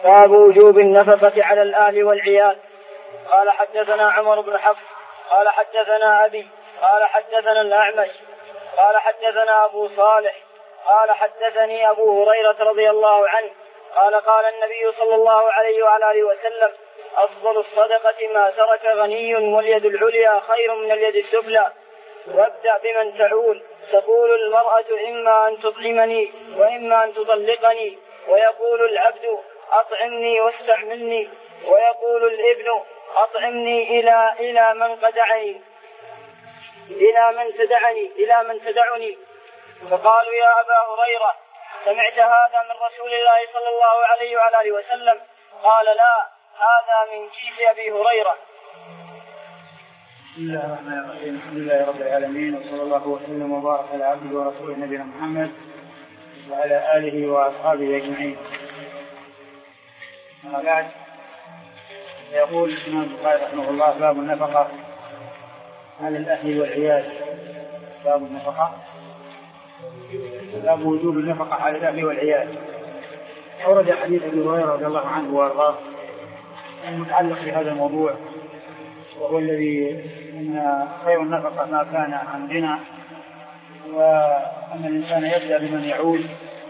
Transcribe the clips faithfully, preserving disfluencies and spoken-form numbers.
باب وجوب النفقة على الأهل والعيال. قال حدثنا عمر بن حفص قال حدثنا أبي قال حدثنا الأعمش قال حدثنا أبو صالح قال حدثني أبو هريرة رضي الله عنه قال قال النبي صلى الله عليه وعلى آله وسلم أفضل الصدقة ما ترك غني واليد العليا خير من اليد السفلى. وابدأ بمن تعول. تقول المرأة إما أن تطعمني وإما أن تطلقني، ويقول العبد أطعمني واستعملني، ويقول الابن أطعمني إلى إلى من قدعني إلى من تدعني إلى من تدعني. فقالوا يا أبا هريرة سمعت هذا من رسول الله صلى الله عليه وعلى آله وسلم؟ قال لا، هذا من كيس أبي هريرة. بسم الله الرحمن الرحيم. الحمد لله رب العالمين، وصلى الله وسلم وبارك على عبده ورسوله نبينا محمد وعلى آله وأصحابه أجمعين. أما بعد، يقول الإمام البخاري رحمه الله: باب النفقة على الأهل والعيال. باب النفقة باب وجوب النفقة على الأهل والعيال. أورد حديث أبي هريرة رضي الله عنه وأرضاه المتعلق بهذا الموضوع، وهو الذي إن خير النفقة ما كان عن غنى، وأن الإنسان يبدأ بمن يعول.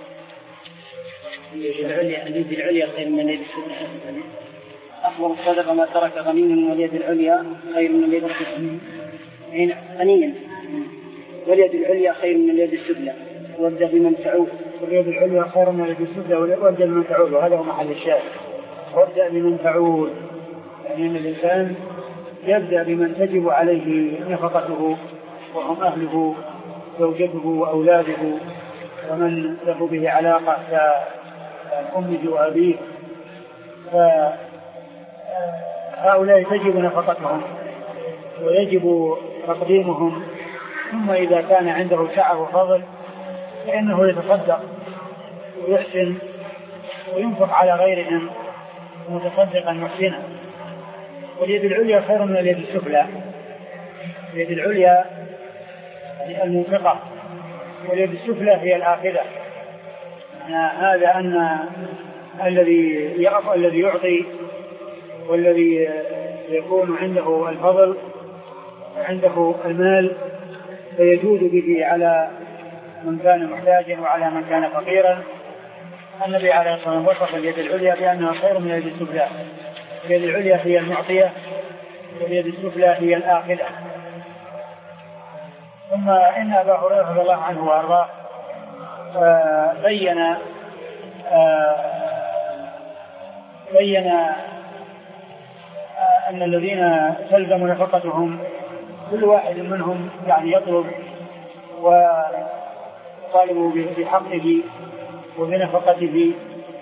اليد العليا خير من اليد السفلى. أفضل الصدقة ما ترك غني واليد العليا خير من اليد السفلى. غنيا واليد العليا خير من اليد السفلى. وابدأ بمن تعول. واليد العليا خير من اليد السفلى وابدأ بمن تعول، وهذا هو محل الشاهد. وابدأ بمن تعول يعني أن الإنسان يبدأ بمن تجب عليه نفقته، وهم أهله زوجته وأولاده ومن له به علاقة كأمه وأبيه، فهؤلاء تجب نفقتهم ويجب تقديمهم. ثم إذا كان عنده سعة وفضل فإنه يتصدق ويحسن وينفق على غيرهم متصدقا محسنا. واليد العليا خير من اليد السفلى. اليد العليا هي المنفقة، واليد السفلى هي الآخذة. هذا أن الذي الذي يعطي والذي يكون عنده الفضل عنده المال فيجود به على من كان محتاجا وعلى من كان فقيرا. النبي عليه الصلاة والسلام وصف اليد العليا بأنها خير من اليد السفلى. اليد العليا هي المعطية واليد السفلى هي الآخذة. ثم إن أبا هريرة رضي الله عنه وأرضاه بين بين أن الذين تلزم نفقتهم كل واحد منهم يعني يطلب ويطالب بحقه وبنفقته.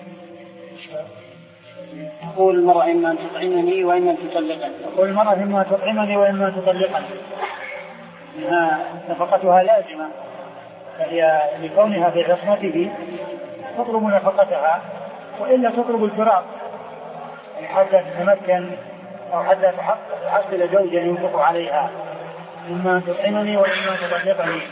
تقول المرأة إما أن تطعمني وإما أن تطلقني. تقول المرأة إما تطعمني وإما أن تطلقني. نفقتها لازمة، فهي لكونها في عصمته تطلب نفقتها، وإلا تطلب الفراق حتى تتمكن أو حتى تحصل زوجا ينفق عليها. إما أن تطعمني وإما أن تطلقني.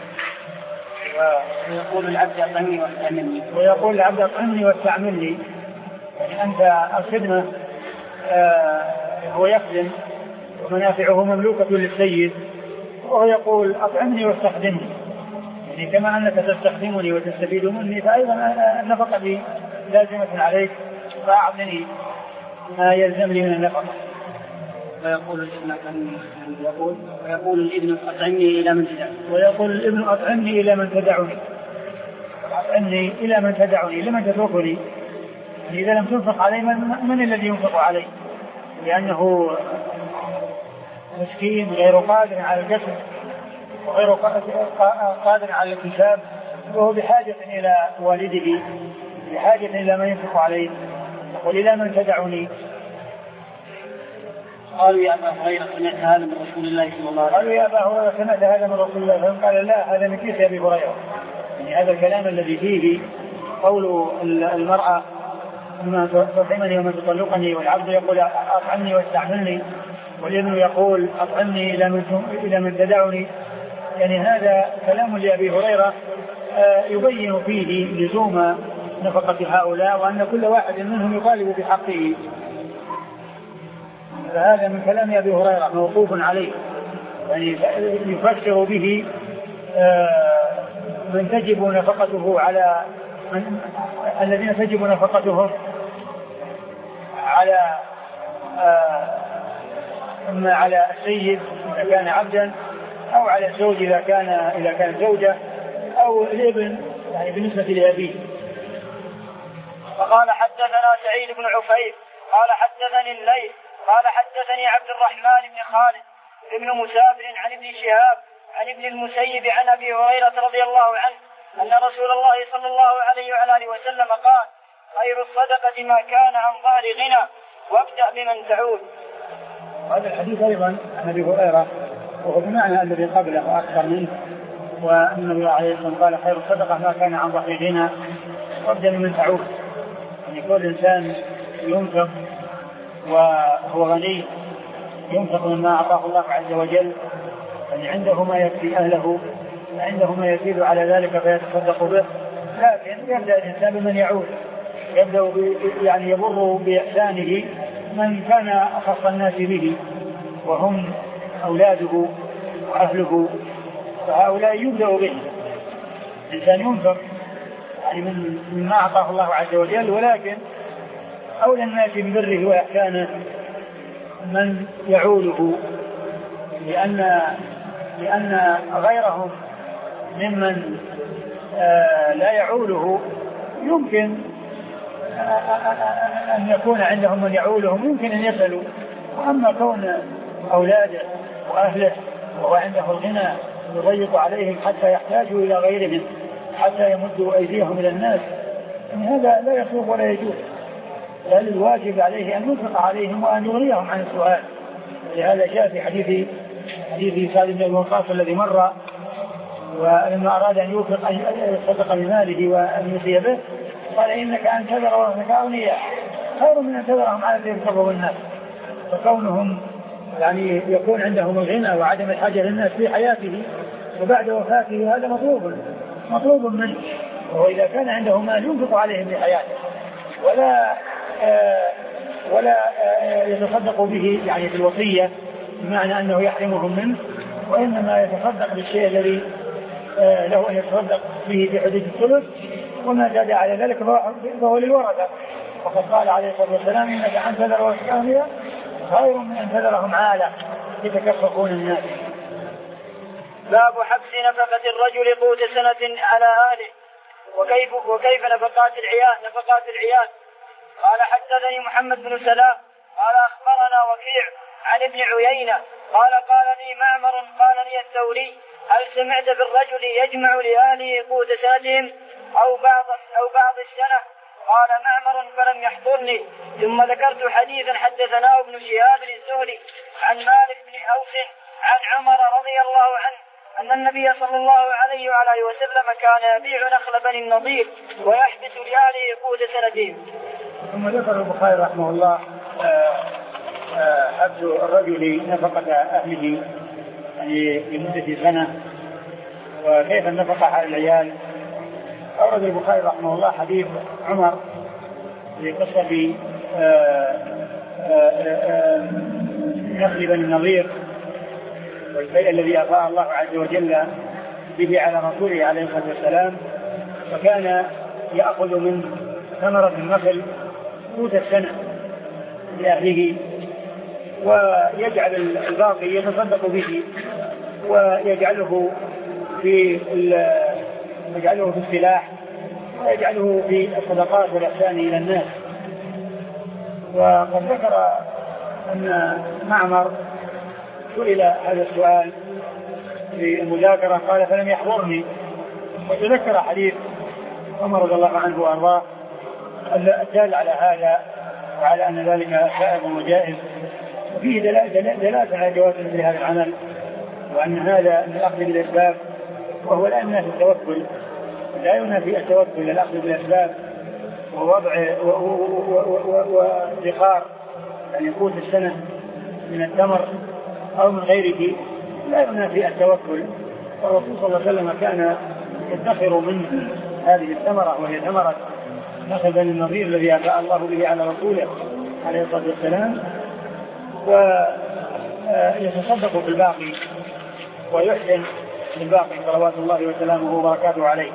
ويقول العبد أطعمني واستعملني. ويقول العبد أطعمني واستعملني. يعني أنت الخدمة آه هو يخدم ومنافعه مملوكة للسيد، وهو يقول أطعمني واستخدمني. يعني كما أنك تستخدمني وتستفيد مني فأيضا النفقة لي لازمة عليك، فأعطني ما يلزم لي من النفقة. ويقول الابن يقول ويقول الابن أطعمني إلى من تدعني. ويقول الابن أطعمني إلى من تدعني. أطعمني إلى من تدعني، لمن تتركني؟ إذا لم تنفق علي من, من الذي ينفق علي؟ لأنه مسكين غير قادر على الجسد وغير قادر على الكتاب، وهو بحاجة إلى والده، بحاجة إلى من ينفق عليه. يقول إلى من تدعني. قالوا يا أبا هريرة سمعت هذا من رسول الله صلى الله عليه وسلم. قالوا يا أبا هريرة سمعت هذا من رسول الله صلى الله عليه وسلم. قال لا، هذا من كيس أبي هريرة. يعني هذا الكلام الذي فيه قول المرأة إما تطعمني وما تطلقني، والعبد يقول أطعمني واستعملني، والابن يقول أطعمني إلى من تدعني. يعني هذا كلام لأبي هريرة يبين فيه لزوم نفقة هؤلاء وأن كل واحد منهم يطالب بحقه. فهذا من كلام أبي هريرة موقوف عليه، يعني يفسر به من تجب نفقته على من الذين تجب نفقتهم على إما على السيد إذا كان عبدا أو على الزوج إذا كان إذا كان زوجة أو الابن يعني بالنسبة لأبيه. فقال حدثنا سعيد بن عفيف قال حدثني الليث قال حدثني عبد الرحمن بن خالد بن مسافر عن ابن شهاب عن ابن المسيب عن أبي هريرة رضي الله عنه أن رسول الله صلى الله عليه وعلى آله وسلم قال خير الصدقة ما كان عن ظهر غنى وابدأ بمن تعود. هذا الحديث أيضا عن أبي هريرة وهو بمعنى الذي قبله وأكثر منه، وأن النبي عليه الصلاة والسلام قال خير الصدقة ما كان عن ظهر غنى وابدأ بمن تعود. يعني كل إنسان ينفق وهو غني ينفق مما أعطاه الله عز وجل، يعني عنده ما يكفي أهله وعنده ما يزيد على ذلك فيتصدق به، لكن يبدأ الإنسان بمن يعود، يبدأ يعني يبر بإحسانه من كان أخص الناس به وهم أولاده وأهله، فهؤلاء يبدأ به. الإنسان ينفق يعني من مما أعطاه الله عز وجل، ولكن أولى الناس ببره وإحسانه من يعوله، لأن لأن غيرهم ممن آه لا يعوله يمكن أن يكون عندهم من يعولهم، يمكن أن يسألوا، وأما كون أولاده وأهله وهو عنده الغنى يضيق عليهم حتى يحتاجوا إلى غيرهم حتى يمدوا أيديهم إلى الناس، يعني هذا لا يصوب ولا يجوز، بل الواجب عليه أن ينفق عليهم وأن يغنيهم عن السؤال. لهذا جاء في حديث حديث سعد بن أبي وقاص الذي مر، ولما أراد أن يوفق أن يصدق بماله وأن يسي به قال إنك أن تذر ورثتك أغنياء خير من أن تذرهم على يتكبر الناس. فكونهم يعني يكون عندهم الغنى وعدم الحاجة للناس في حياته وبعد وفاته هذا مطلوب مطلوب منه، وهو إذا كان عنده مال ينفق عليهم في حياته ولا آه ولا آه يتصدق به يعني في الوصية بمعنى أنه يحرمهم منه، وإنما يتصدق بالشيء الذي آه له أن يتصدق به في حدود الثلث، وما زاد على ذلك فهو للورثة. وقد قال عليه الصلاة والسلام إنك أن تذر ورثتك أغنياء خير من أن تذرهم عالة يتكففون الناس. باب حبس نفقة الرجل قوت سنة على أهله وكيف وكيف نفقات العيال نفقات العيال. قال حدثني محمد بن سلام قال أخبرنا وكيع عن ابن عيينة قال قال لي معمر قال لي الثوري هل سمعت بالرجل يجمع لأهله قوت سنتهم أو بعض أو بعض السنة؟ قال معمر فلم يحضرني. ثم ذكرت حديثا حدثناه ابن شهاب الزهري عن مالك بن أوس عن عمر رضي الله عنه أن النبي صلى الله عليه وعلى وسلم كان يبيع نخل بني النضير ويحبس لأهله قوت سنتين. ثم ذكر البخاري رحمه الله حبس الرجل نفقة أهله يعني لمدة سنة وكيف النفقة على العيال. أورد البخاري رحمه الله حديث عمر في قصة نخل بني النضير والبيع الذي أفاء الله عز وجل به على رسوله عليه الصلاة والسلام، فكان يأخذ من ثمرة النخل قوت السنة لأهله ويجعل الباقي يتصدق به ويجعله في يجعله في السلاح ويجعله في الصدقات والإحسان إلى الناس. وقد ذكر أن معمر سئل هذا السؤال في المذاكرة قال فلم يحضرني، وتذكر حديث عمر رضي الله عنه وأرضاه الدال على هذا وعلى أن ذلك سائغ وجائز، وفيه دلالة على جواز مثل هذا العمل، وأن هذا من الأخذ بالأسباب، وهو لا ينافي التوكل، لا ينافي التوكل الأخذ بالأسباب ووضع وادخار يعني قوت السنة من التمر أو من غيره لا ينافي التوكل. والرسول صلى الله عليه وسلم كان يدخر من هذه الثمرة وهي ثمرة نخل بني النضير الذي أفاء الله به على رسوله عليه الصلاة والسلام، ويتصدق بالباقي ويحسن بالباقي صلوات الله وسلامه وبركاته عليه.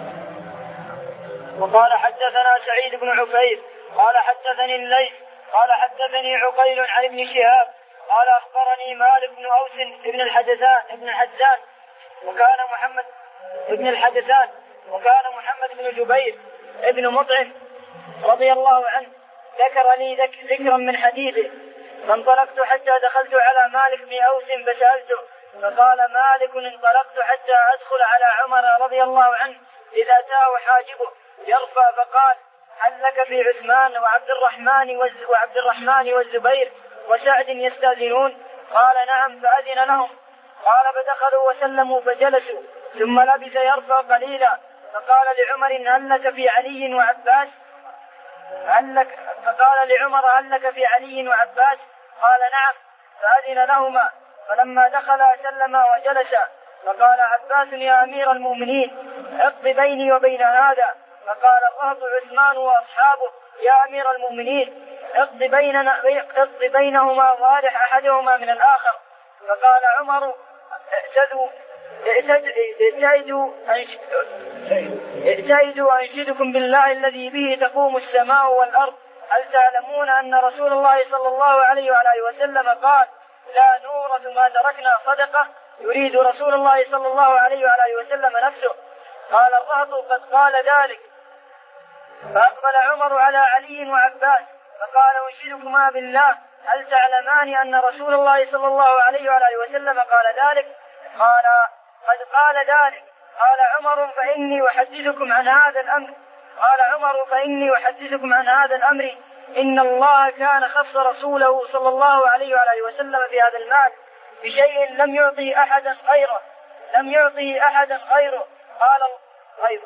وقال حدثنا سعيد بن عفير قال حدثني الليث قال حدثني عقيل عن ابن شهاب قال أخبرني مالك بن أوس ابن الحدثان ابن الحدثان وكان محمد ابن الحدثان وكان محمد بن جبير ابن مطعم رضي الله عنه ذكر لي ذكرا من حديثه، فانطلقت حتى دخلت على مالك بن أوس فسألته، فقال مالك انطلقت حتى أدخل على عمر رضي الله عنه إذا أتاه حاجبه يرفع، فقال هل لك في عثمان وعبد الرحمن وعبد الرحمن والزبير وسعد يستأذنون؟ قال نعم، فأذن لهم. قال فدخلوا وسلموا فجلسوا، ثم لبث يرفع قليلا، فقال لعمر هل لك في علي وعباس؟ هل لك فقال لعمر هل لك في علي وعباس؟ قال نعم، فأذن لهما. فلما دخل سلم وجلس، فقال عباس يا أمير المؤمنين اقض بيني وبين هذا. فقال الرهط عثمان وأصحابه يا أمير المؤمنين اقض بيننا اقض بينهما وارح أحدهما من الآخر. فقال عمر ائتدوا ائتدوا أنشدكم بالله الذي به تقوم السماء والأرض، هل تعلمون أن رسول الله صلى الله عليه وآله وسلم قال لا نورث ما تركنا صدقة؟ يريد رسول الله صلى الله عليه وآله وسلم نفسه. قال الرهط قد قال ذلك. فأقبل عمر على علي وعباس فقال أنشدكما بالله هل تعلمان أن رسول الله صلى الله عليه وآله وسلم قال ذلك؟ قال قد قال ذلك. قال عمر فإني أحدثكم عن هذا الأمر قال عمر فإني أحدثكم عن هذا الأمر إن الله كان خص رسوله صلى الله عليه وآله وسلم في هذا المال بشيء لم يعطي أحدا غيره لم يعطي أحدا غيره قال غيره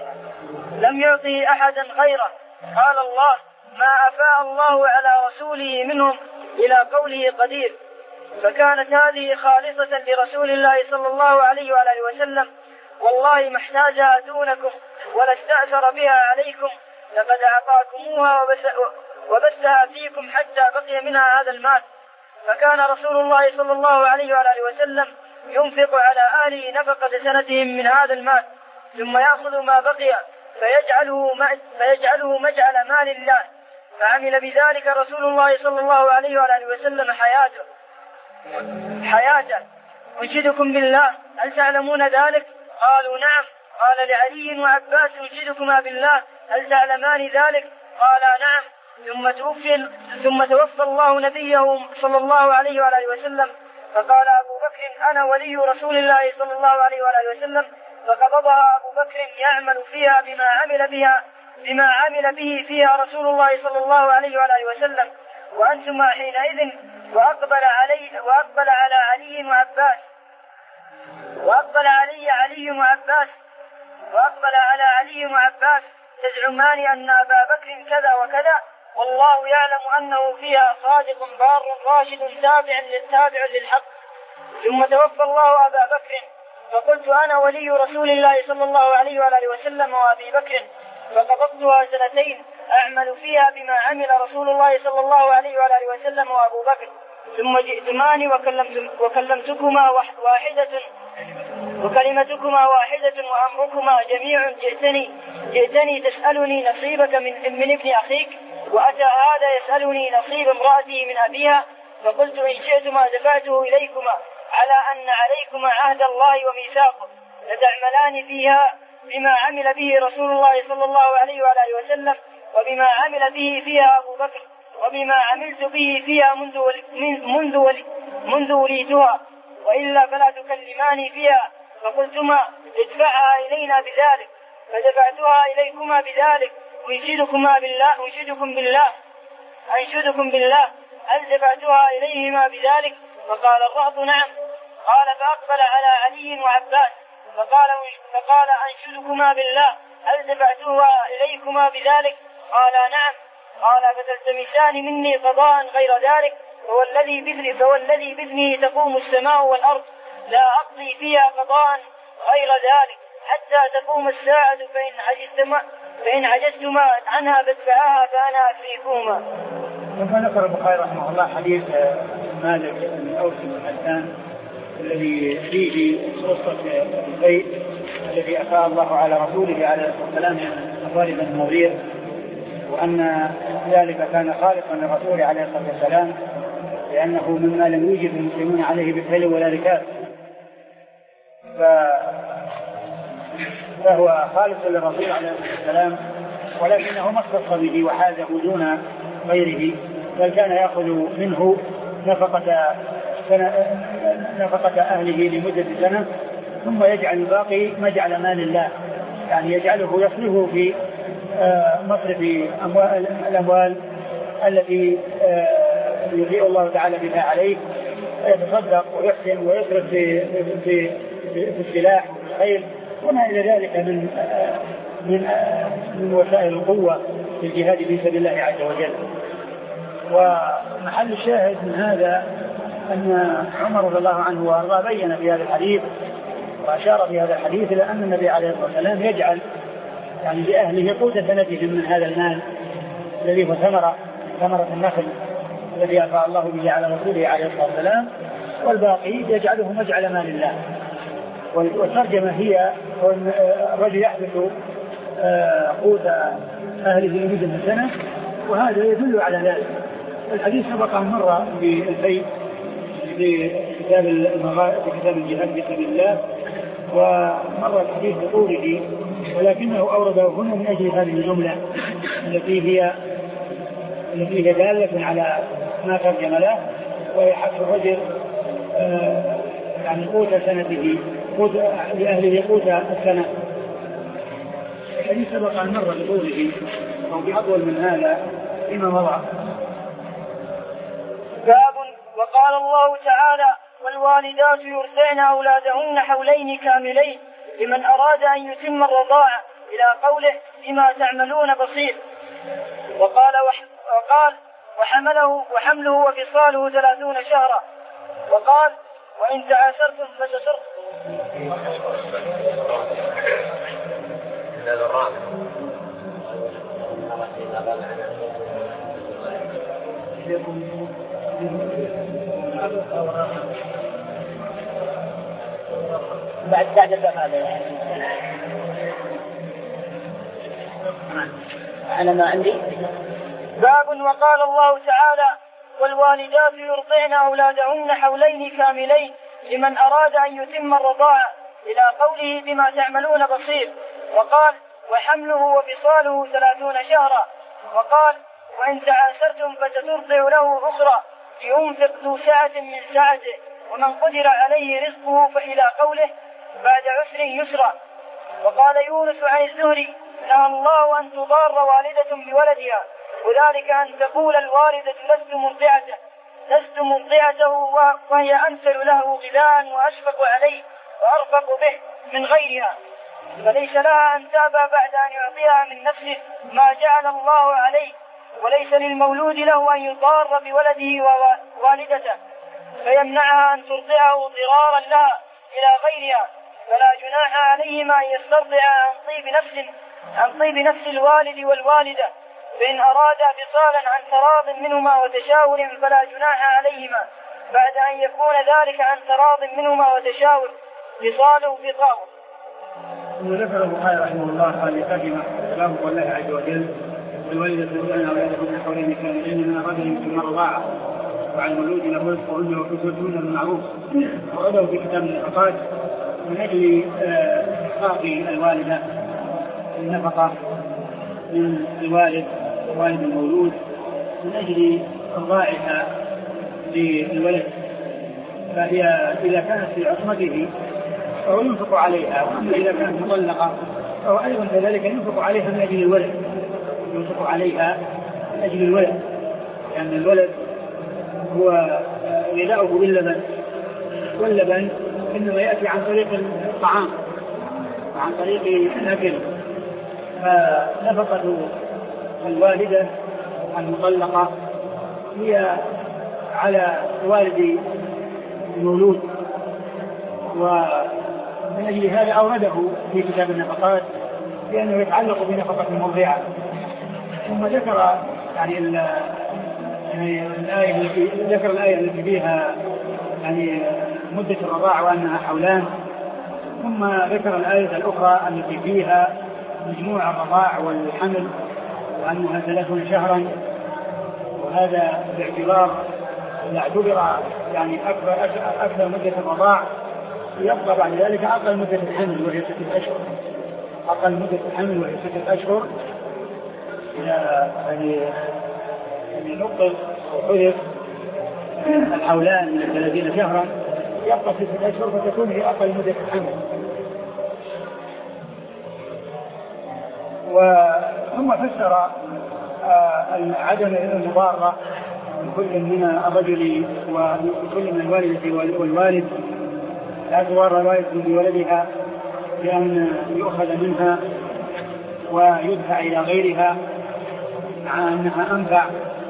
لم يعطي أحدا غيره قال الله ما أفاء الله على رسوله منهم إلى قوله قدير. فكانت هذه خالصة لرسول الله صلى الله عليه وآله وسلم، والله ما احتاجها دونكم ولا استأثر بها عليكم، لقد أعطاكموها وبثها فيكم حتى بقي منها هذا المال. فكان رسول الله صلى الله عليه وآله وسلم ينفق على أهله نفقة سنتهم من هذا المال، ثم يأخذ ما بقي فيجعله, فيجعله مجعل مال الله. فعمل بذلك رسول الله صلى الله عليه وآله وسلم حياته حياته أنشدكم بالله هل تعلمون ذلك؟ قالوا نعم. قال لعلي وعباس أنشدكما بالله هل تعلمان ذلك؟ قالا نعم. ثم توفي ثم توفى الله نبيه صلى الله عليه وآله وسلم، فقال أبو بكر أنا ولي رسول الله صلى الله عليه وآله وسلم، فقبضها أبو بكر يعمل فيها بما عمل بها بما عمل به فيها رسول الله صلى الله عليه وآله وسلم، وأنتما حينئذ وأقبل علي وأقبل على علي وعباس وأقبل علي علي وعباس وأقبل على علي وعباس تزعمان أن أبا بكر كذا وكذا، والله يعلم أنه فيها صادق بار راشد تابع للتابع للحق. ثم توفى الله أبا بكر، فقلت أنا ولي رسول الله صلى الله عليه وآله وسلم وأبي بكر، فقبضتها سنتين أعمل فيها بما عمل رسول الله صلى الله عليه وآله وسلم وأبو بكر، ثم جئتماني وكلمت وكلمتكما واحدة وكلمتكما واحدة وأمركما جميع. جئتني جئتني تسألني نصيبك من, من ابن أخيك، وأتى هذا يسألني نصيب امرأتي من أبيها، فقلت إن شئتما دفعته إليكما على أن عليكما عهد الله وميثاقه لتعملان فيها بما عمل به رسول الله صلى الله عليه وآله وسلم وبما عمل به فيها أبو بكر وبما عملت به فيها منذ منذ منذ وليتها، وإلا فلا تكلماني فيها. فقلتما ادفعها إلينا بذلك، فدفعتها إليكما بذلك. أنشدكما بالله أنشدكم بالله أنشدكم بالله هل دفعتها إليهما بذلك؟ فقال الرهط نعم. قال فأقبل على علي وعباس فقال فقال أنشدكما بالله هل دفعتها إليكما بذلك؟ قال نعم. قال فتلتمسان مني قضاء غير ذلك، فوالذي بإذنه فوالذي بإذنه تقوم السماء والأرض لا أقضي فيها قضاء غير ذلك حتى تقوم الساعة فإن عجزتما فإن عجزتما عنها فادفعاها فأنا أكفيكما. ثم ذكر البخاري رحمه الله حديث مالك بن أوس بن حسان الذي فيه قصة البيت الذي أفاء الله على رسوله عليه الصلاة والسلام من أموال بن النضير، وأن ذلك كان خالقا للرسول عليه الصلاة والسلام لأنه مما لم يوجد المسلمون عليه بالفعل ولا ركاب، فهو خالق للرسول عليه الصلاة والسلام، ولكنه ما اختص به وحازه دون غيره، بل كان يأخذ منه نفقة نفقة أهله لمدة سنة ثم يجعل الباقي مجعل مال الله، يعني يجعله يصرفه في مصرف أموال الأموال التي يضيء الله تعالى بها عليه، يتصدق ويحسن ويصرف في في في السلاح والخيل وما إلى ذلك من من من وسائل القوة في الجهاد في سبيل الله عز وجل. ومحل الشاهد من هذا أن عمر رضي الله عنه وأرضاه بين في هذا الحديث وأشار في هذا الحديث إلى أن النبي عليه الصلاة والسلام يجعل يعني لأهله قوت سنتهم من هذا المال الذي هو ثمرة ثمرة النخل الذي أفاء الله به على رسوله عليه الصلاة والسلام، والباقي يجعله مجعل مال الله. والترجمة هي الرجل يحدث قوت أهله لمدة سنة، وهذا يدل على ذلك. الحديث سبق أن مر بالبيت في كتاب في كتاب الجهاد في سبيل الله، ومر الحديث بطوله، ولكنه أورده هنا من أجل هذه الجملة التي هي التي هي دالة على ما ترجم له، وهي حق الرجل آه يعني قوت سنته قوت لأهله قوت السنة. الحديث سبق أن مر بطوله أو بأطول من هذا فيما مضى. باب وقال الله تعالى والوالدات يرضعن أولادهن حولين كاملين لمن أراد أن يتم الرضاعة إلى قوله بما تعملون بصير. وقال وقال وحمله وحمله وفصاله ثلاثون شهرا. وقال وإن تعاسرتم فتسر بعد بعد الباب هذا أنا ما عندي. باب وقال الله تعالى والوالدات يرضعن أولادهن حولين كاملين لمن أراد أن يتم الرضاعة إلى قوله بما تعملون بصير. وقال وحمله وفصاله ثلاثون شهرا. وقال وإن تعاسرتم فسترضع له أخرى لينفق ذو سعة من سعته ومن قدر عليه رزقه فإلى قوله بعد عسر يسرا. وقال يونس عن الزهري نهى الله أن تضار والدة بولدها، وذلك أن تقول الوالدة لست مرضعته لست مرضعته وهي أمثل له غذاء وأشفق عليه وأرفق به من غيرها، فليس لها أن تابى بعد أن يعطيها من نفسه ما جعل الله عليه، وليس للمولود له أن يضار بولده ووالدته فيمنعها أن ترضعه ضرارا لها إلى غيرها، فلا جناح عليهما أن يسترضعا عن طيب نفس عن طيب نفس الوالد والوالدة، فإن أرادا فصالا عن تراض منهما وتشاور فلا جناح عليهما بعد أن يكون ذلك عن تراض منهما وتشاور فصاله فصاله. وذكر البخاري رحمه الله قال يقدم كلام الله عز وجل والوالدة يرضعن أولادهن حولين كاملين من أراد أن يتم الرضاعة وعن المولود له رزقهن وكسوتهن بالمعروف، وغدوا في كتاب النفقات من أجل إحقاق الوالدة النفقة من الوالد والد المولود من أجل إرضاعها للولد، فهي إذا كانت في عصمته فهو ينفق عليها، وأما إذا كانت مطلقة فهو أيضا كذلك ينفق عليها من أجل الولد ينفق عليها من أجل الولد، لأن يعني الولد هو غذاؤه باللبن، واللبن إنما يأتي عن طريق الطعام وعن طريق الأكل، فنفقة الوالدة المطلقة هي على والد المولود، من أجل هذا أورده في كتاب النفقات لأنه يتعلق بنفقة المرضعة. ثم ذكر يعني الآية التي ذكر الآية التي فيها يعني مدة الرضاع وأنها حولان، ثم ذكر الآية الأخرى التي فيها مجموع الرضاع والحمل وأنها ثلاثون شهرا، وهذا باعتبار إذا اعتبر يعني أكبر أكثر مدة الرضاع يبقى بعد ذلك أقل مدة الحمل وهي ستة أشهر، أقل مدة الحمل وهي ستة أشهر يعني يعني نقص وحدث الحولان من ثلاثين شهرا يبقى ستة أشهر فتكون هي أقل مدة الحمل. وثم فسر عدم المضارة لكل من الرجل وكل من الوالدة والوالد، لا تضار الوالدة بولدها بأن يؤخذ منها ويدفع إلى غيرها مع أنها أنفع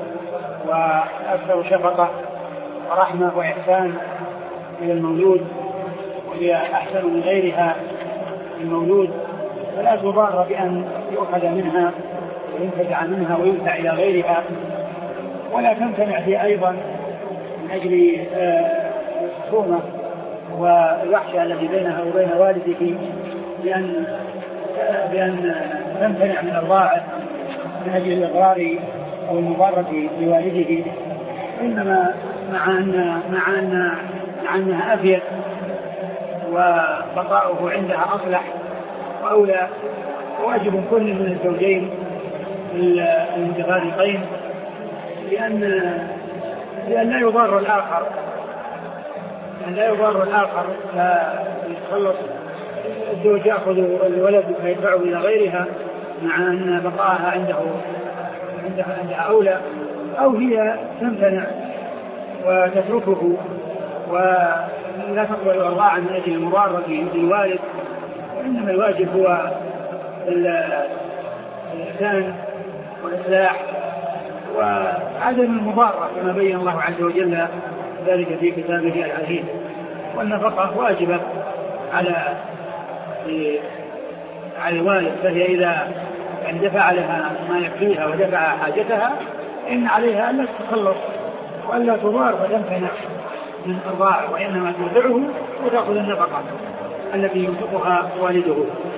وأكثر شفقة ورحمة وإحسان إلى المولود، وهي أحسن من غيرها المولود، فلا تضار بأن يؤخذ منها وينتزع منها ويدفع إلى غيرها، ولا تمتنع هي أيضا من أجل الخصومة والوحشة التي بينها وبين والده بأن بأن تمتنع من الرضاعة من أجل الإضرار أو المضارة لوالده، إنما مع أن مع أن مع أنها أفيد وبقاؤه عندها أصلح وأولى، واجب كل من الزوجين المتفارقين لأن لأن لا يضار الآخر أن لا يضار الآخر فيتخلص الزوج يأخذ الولد فيدفعه إلى غيرها مع أن بقاءها عنده عندها عندها أولى، أو هي تمتنع وتتركه ولا تقبل الرضاعة من أجل المضارة بالوالد، وإنما الواجب هو الإحسان والإصلاح وعدم المضارة كما بين الله عز وجل ذلك في كتابه العزيز. والنفقة واجبة على على الوالد، فهي إذا يعني دفع لها ما يكفيها ودفع حاجتها إن عليها ألا تتخلص وألا تضار فتمتنع من الرضاعة، وإنما ترضعه وتأخذ النفقة التي ينفقها والده.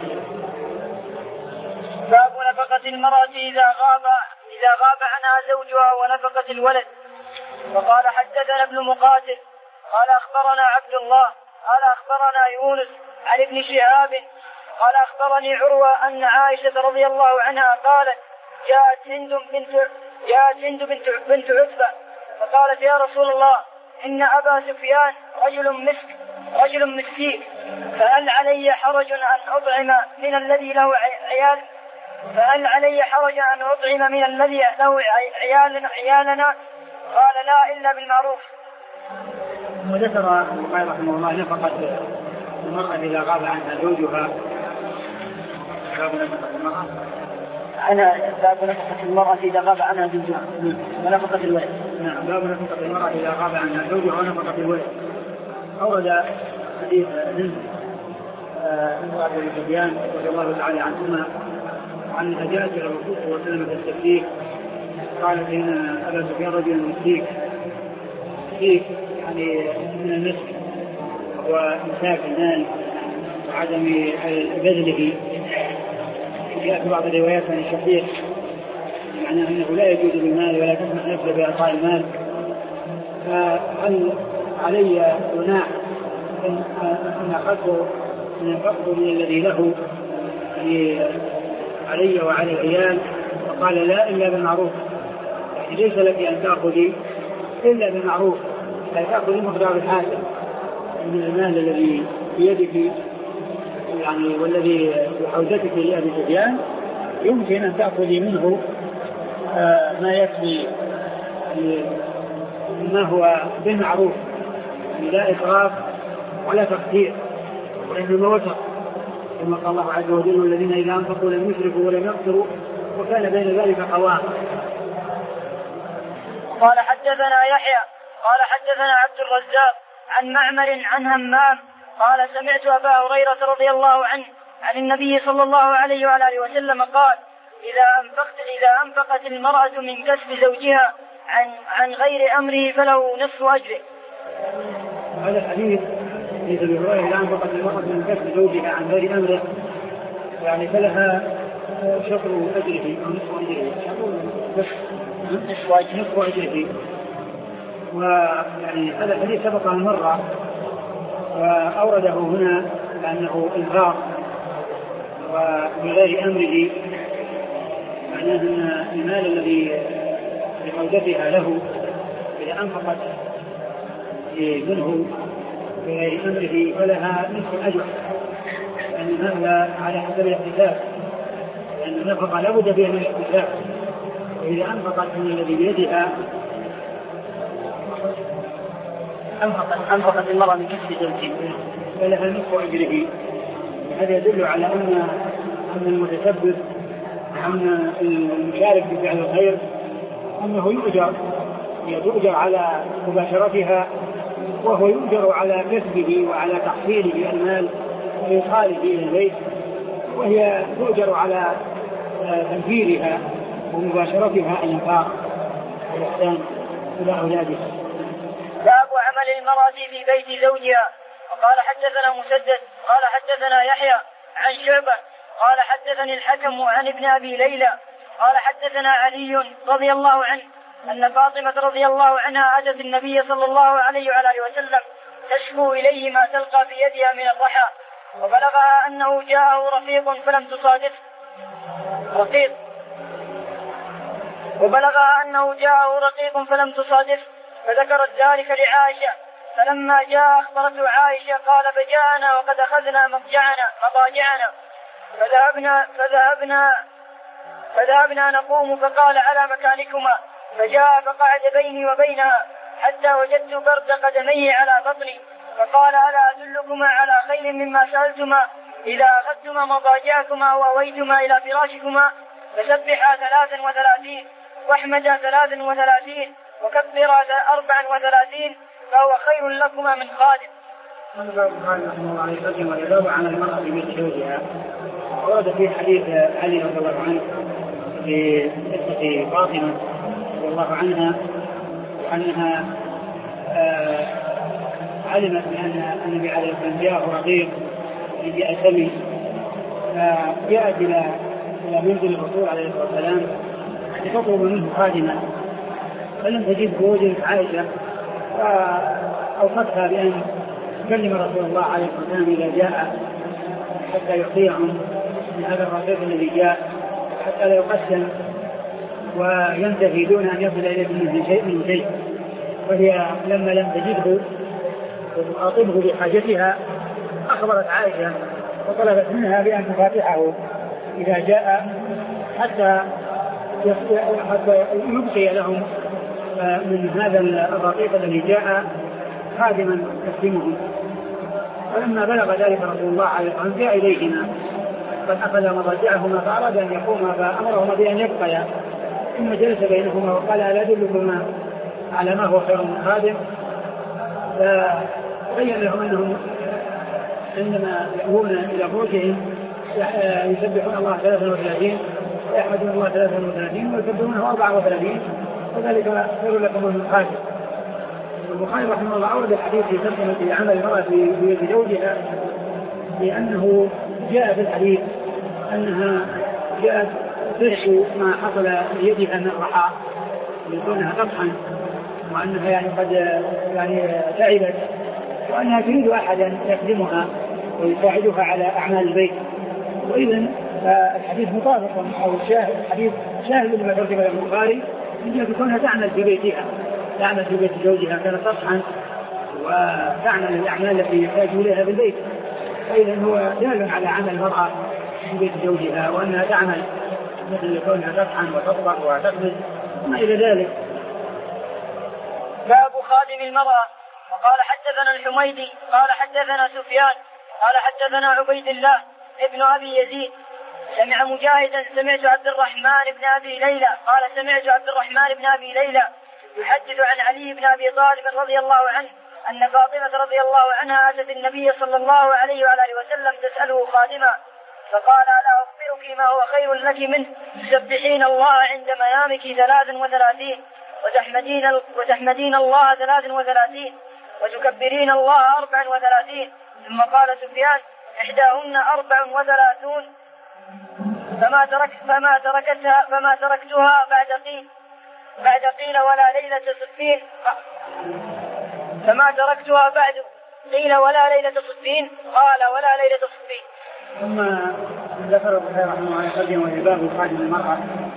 باب نفقة المرأة إذا غاب إذا غاب عنها زوجها ونفقة الولد. وقال حدثنا ابن مقاتل قال أخبرنا عبد الله قال أخبرنا يونس عن ابن شهاب قال أخبرني عروة أن عائشة رضي الله عنها قالت جاءت هند بنت جاءت هند بنت بنت عتبة فقالت يا رسول الله إن أبا سفيان رجل مسك رجل مسكين، فهل علي حرج أن أطعم من الذي له عيال فهل علي حرج أن أطعم من الذي له عيال عيالنا؟ قال لا إلا بالمعروف. وذكر البخاري رحمه الله نفقة المرأة إذا غاب عنها زوجها. باب نفقة المرأة أنا باب نفقة المرأة إذا غاب عنها زوجها ونفقة الولد. نعم باب نفقة المرأة إذا غاب عنها زوجها ونفقة الولد. أورد حديث هند امرأة أبي سفيان رضي الله تعالى عنهما عن جاءت إلى الرسول صلى الله عليه وسلم بالتسليك قالت إن أبا سفيان رجل مسليك مسليك يعني من المسك وإمساك المال وعدم بذله. جاء في بعض الروايات عن الشقيق معناه أنه لا يجوز بالمال ولا تسمح نفسه بإعطاء المال، فهل علي جناح أن أخذه من الفقر من الذي له علي وعلى العيال؟ وقال لا إلا بالمعروف، يعني ليس لك أن تأخذي إلا بالمعروف، لا تأخذي مقدار الحاجة من المال الذي بيدك يعني والذي بحوزتك لأبي سفيان، يمكن أن تأخذي منه آه ما يكفي ما هو بالمعروف، يعني لا إسراف ولا تقدير وإنما وسط، كما قال الله عز وجل والذين إذا أنفقوا لم يسرفوا ولم يقتروا وكان بين ذلك قوام. قال حدثنا يحيى قال حدثنا عبد الرزاق عن معمر عن همام قال سمعت أبا هريرة رضي الله عنه عن النبي صلى الله عليه وآله وسلم قال إذا أنفقت إذا أنفقت المرأة من كسب زوجها عن عن غير أمره فله نصف أجره. هذا الحديث في أبي هريرة إذا أنفقت المرأة من كسب زوجها عن غير أمره يعني فلها شطر أجره أو نصف أجره نصف أجره. ويعني هذا الحديث سبق عن مرة وأورده هنا لأنه إنفاق وبغير أمره، معناه أن المال الذي بقودتها له إذا أنفقت منه بغير أمره فلها نصف أجر، لأن هذا على حسب الاحتساب، لأن النفقة لا بد فيها من الاحتساب. وإذا أنفقت من الذي بيدها أنفقت أنفقت المرأة من كسب زوجها فلها نصف أجره. هذا يدل على أن أن المتسبب أن المشارك في فعل الخير أنه يؤجر يؤجر على مباشرتها، وهو يؤجر على كسبه وعلى تحصيله المال وإدخاله إلى البيت، وهي تؤجر على تنفيذها ومباشرتها الإنفاق والإحسان إلى أولادها. باب عمل المرأة في بيت زوجها. وقال حدثنا مسدد قال حدثنا يحيى عن شعبة قال حدثني الحكم عن ابن أبي ليلى قال حدثنا علي رضي الله عنه أن فاطمة رضي الله عنها أتت النبي صلى الله عليه وآله وسلم تشكو إليه ما تلقى في يدها من الرحى، وبلغها أنه جاءه رفيق فلم تصادف رقيق وبلغها أنه جاءه رقيق فلم تصادف فذكرت ذلك لعائشة، فلما جاء أخبرته عائشة قال فجاءنا وقد أخذنا مضجعنا مضاجعنا فذهبنا فذهبنا فذهبنا نقوم فقال على مكانكما، فجاء فقعد بيني وبينها حتى وجدت برد قدميه على بطني، فقال ألا أدلكما على خير مما سألتما إذا أخذتما مضاجعكما وأويتما إلى فراشكما فسبحا ثلاثا وثلاثين واحمدا ثلاثا وثلاثين وكبرا أربعا وثلاثين فهو خير لكما من خادم. قال سبحانه رحمه الله عليه وسلم ويجاب عن المرأة في بيت زوجها. ورد في حديث علي رضي الله عنه في قصة فاطمة رضي الله عنها وأنها آه علمت بأن النبي عليه الصلاة والسلام جاءه رقيق يجيء سمي، فجاءت إلى إلى منزل الرسول عليه الصلاة والسلام لتطلب منه خادما، فلم تجد وجدت عائشة فأوصتها بأن تكلم رسول الله عليه الصلاة والسلام إذا جاء حتى يعطيهم من هذا الرقيق الذي جاء حتى لا يقسم وينتهي دون أن يصل إليه من شيء من شيء. وهي لما لم تجده وتخاطبه بحاجتها أخبرت عائشة وطلبت منها بأن تفاتحه إذا جاء حتى يبقي لهم من هذا الرقيق الذي جاء خادما يخدمهم. فلما بلغ ذلك رسول الله عليه الصلاة والسلام جاء إليهما قد أخذ مضاجعهما فأراد أن يقوما فأمرهما بأن يبقيا، ثم جلس بينهما وقال ألا أدلكما على ما هو خير من خادم؟ فبين لهم أنهم عندما يأوون إلى فروجهم يسبحون الله ثلاثا وثلاثين ويحمدون الله ثلاثا وثلاثين ويكبرونه أربعة وثلاثين وذلك خير لكم من خادم. البخاري رحمه الله أورد الحديث في ترجمة عمل المرأة في بيت زوجها لأنه جاء في الحديث أنها جاءت تشكو ما حصل ليدها من الرحى لكونها قطعا، وأنها يعني قد يعني تعبت وأنها تريد أحدا يخدمها ويساعدها على أعمال البيت. وإذن الحديث مطابق أو شاهد الحديث شاهد لما ترجم البخاري من كونها تعمل في بيتها تعمل في بيت زوجها كانت قطعا وتعمل الأعمال التي يحتاج إليها في البيت. فإذن هو دال على عمل المرأة في بيت زوجها وأنها تعمل مثل كونها تطحن وتطبخ وتخبز وما إلى ذلك. باب خادم المرأة. وقال حدثنا الحميدي قال حدثنا سفيان قال حدثنا عبيد الله ابن أبي يزيد سمع مجاهدا سمعت عبد الرحمن بن أبي ليلى قال سمعت عبد الرحمن بن أبي ليلى يحدث عن علي بن أبي طالب رضي الله عنه أن فاطمة رضي الله عنها أتت النبي صلى الله عليه وعلى آله وسلم تسأله خادما فقال ألا أخبرك ما هو خير لك منه تسبحين الله عند ميامك ثلاث وثلاثين وتحمدين, وتحمدين الله ثلاث وثلاثين وتكبرين الله أربع وثلاثين. ثم قال سفيان إحداهن أربع وثلاثون فما, ترك فما, تركتها فما تركتها بعد قيل بعد قيل ولا ليلة صفين فما تركتها بعد قيل ولا ليلة صفين قال ولا ليلة صفين. ثم ذكر البخاري رحمه الله يقدم وجباب خادم المرأة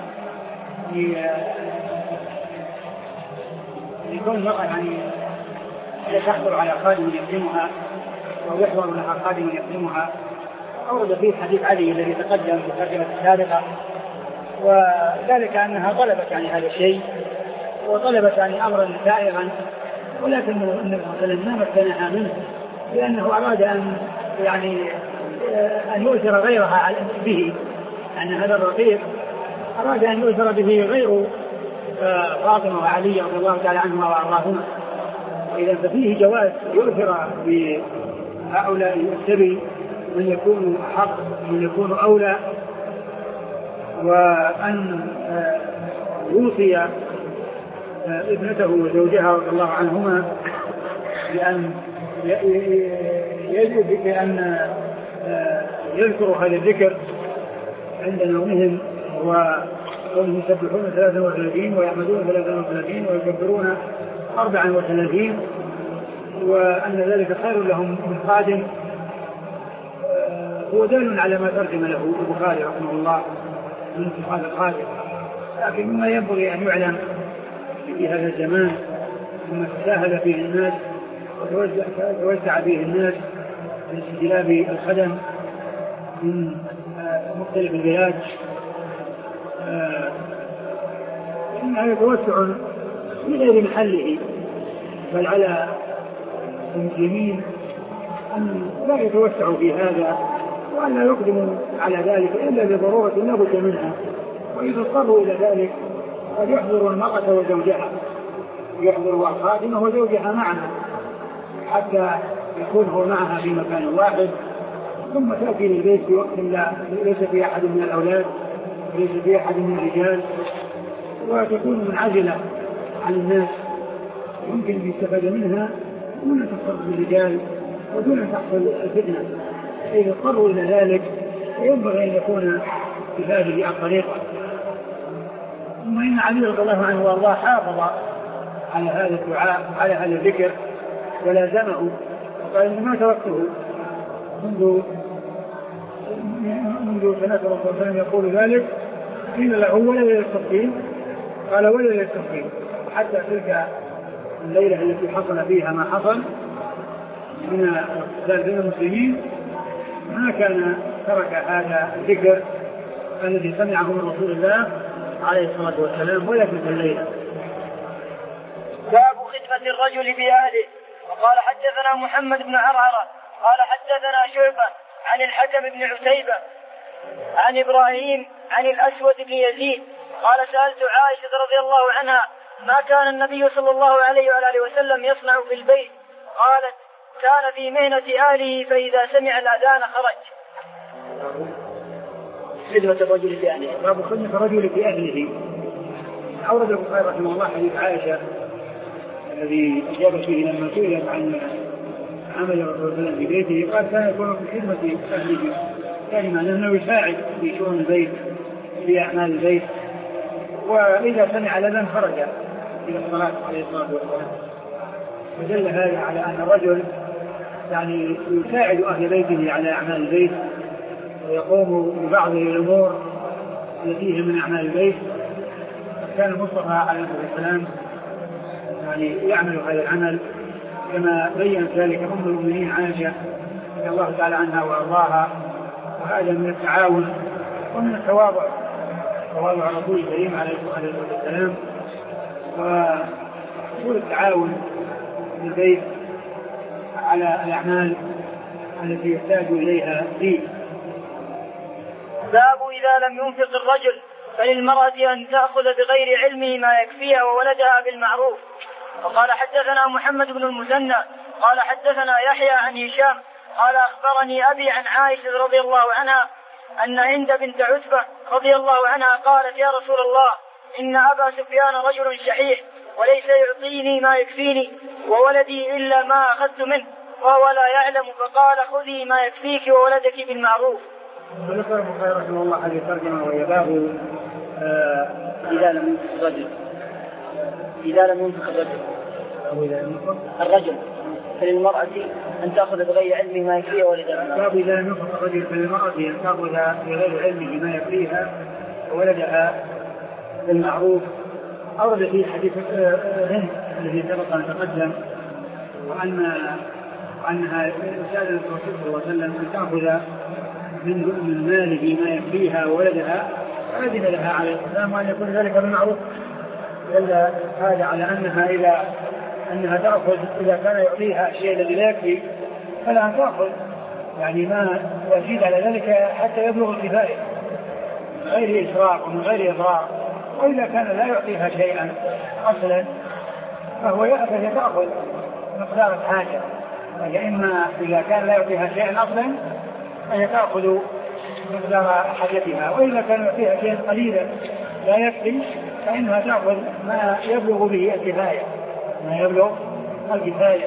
يكون المرأة يعني تحضر على خادم يخدمها أو يحضر لها خادم يخدمها. أورد فيه حديث علي الذي تقدم في الترجمة السابقة وذلك أنها طلبت يعني هذا الشيء وطلبت يعني أمرا سائغا ولكن النبي صلى الله عليه وسلم ما مكنها منه لأنه أراد أن يعني أن يؤثر غيرها به أن هذا الرقيق أراد أن يؤثر به غير فاطمة وعلي رضي الله تعالى عنهما وأرضاهما. وإذا ففيه جواز يؤثر بهؤلاء السبي من يكون أحق من يكون أولى وأن يوصي ابنته وزوجها رضي الله عنهما بأن يجب بأن يذكروا هذا الذكر عند نومهم وهم يسبحون ثلاثا وثلاثين ويحمدون ثلاثا وثلاثين ويكبرون أربعا وثلاثين وأن ذلك خير لهم من خادم. هو دال على ما ترجم له البخاري رحمه الله من هذا الخادم. لكن مما ينبغي أن يعلم في هذا الزمان ثم تساهل فيه الناس وتوسع فيه الناس من استجلاب الخدم من مختلف البلاد إن هذا توسع في غير محله بل على المسلمين أن لا يتوسعوا في هذا وأن لا يقدموا على ذلك إلا بضرورة لا بد منها. وإذا اضطروا إلى ذلك قد يحضروا المرأة وزوجها يحضروا الخادمة وزوجها معها حتى يكون هو معها في مكان واحد ثم تأتي للبيت في وقت لا ليس في أحد من الأولاد وليس في أحد من الرجال وتكون منعزلة عن الناس يمكن أن يستفاد منها دون أن تحصل بالرجال ودون أن تحصل الفتنة. إذا اضطروا إلى ذلك ينبغي أن يكون في هذه الطريقة. ثم إن علي رضي الله عنه وارضاه حافظ على هذا الدعاء على هذا الذكر ولازمه وقال ما تركته منذ منذ سنة رسول الله صلى الله عليه وسلم يقول ذلك قيل له ولا للتصفين قال ولا للتصفين حتى تلك الليلة التي حصل فيها ما حصل من الاقتتال بين المسلمين ما كان ترك هذا الذكر الذي سمعه من رسول الله عليه الصلاة والسلام ولا تلك الليلة. باب خدمة الرجل بأهله. وقال حدثنا محمد بن عرعرة قال حدثنا شعبة عن الحكم بن عتيبة عن إبراهيم عن الأسود بن يزيد قال سألت عائشة رضي الله عنها ما كان النبي صلى الله عليه وآله وسلم يصنع في البيت قالت كان في مهنة أهله فإذا سمع الأذان خرج. خدمة الرجل بأهله. باب خدمة الرجل بأهله. أورد البخاري رحمه الله حديث عائشة الذي أجاب فيه لما سئلت عن عمل الرسول صلى الله عليه وسلم في بيته قال كان يكون في خدمة أهله يعني معناه أنه يساعد في شؤون البيت في أعمال البيت وإذا سمع الأذان خرج إلى الصلاة عليه الصلاة والسلام. فدل هذا على أن الرجل يعني يساعد أهل بيته على أعمال البيت ويقوم ببعض الأمور التي هي من أعمال البيت. كان المصطفى عليه الصلاة والسلام يعني يعمل هذا العمل كما بين ذلك أم المؤمنين عائشة رضي الله تعالى عنها وأرضاها. وهذا من التعاون ومن التواضع تواضع الرسول الكريم عليه الصلاة والسلام وحصول التعاون في البيت على الأعمال التي يحتاج إليها فيه. باب إذا لم ينفق الرجل فللمرأة أن تأخذ بغير علمه ما يكفيها وولدها بالمعروف. وقال حدثنا محمد بن المثنى قال حدثنا يحيى عن هشام قال أخبرني أبي عن عائشة رضي الله عنها أن هند بنت عتبة رضي الله عنها قالت يا رسول الله إن أبا سفيان رجل شحيح وليس يعطيني ما يكفيني وولدي إلا ما أخذت منه وهو لا يعلم فقال خذي ما يكفيك وولدك بالمعروف. ذكر البخاري رحمه الله هذه الترجمة وهي باب إذا لم ينفق الرجل إذا لم ينفق الرجل أو إذا لم ينفق الرجل فللمرأة أن تأخذ بغير علمه ما يكفيها ولدها. باب إذا لم ينفق الرجل فللمرأة أن تأخذ بغير علمه ما يكفيها وولدها بالمعروف. أورد في حديث هند الذي سبق أن تقدم وأن وأنها سألت الرسول صلى الله عليه وسلم أن تأخذ من ماله ما يكفيها وولدها فأذن لها عليه السلام وأن يكون ذلك بالمعروف. دل هذا على أنها إذا أنها تأخذ إذا كان يعطيها الشيء الذي لا يكفي فلا تأخذ يعني ما يزيد على ذلك حتى يبلغ الكفاية من غير إسراف ومن غير إضرار. وإذا كان لا يعطيها شيئا أصلا فهو يأخذ تأخذ مقدار الحاجة. فإما إذا كان لا يعطيها شيئا أصلا فهي تأخذ مقدار حاجتها وإذا كان يعطيها شيئا قليلا لا يكفي فإنها تأخذ ما يبلغ به الكفاية ما يبلغ الكفاية.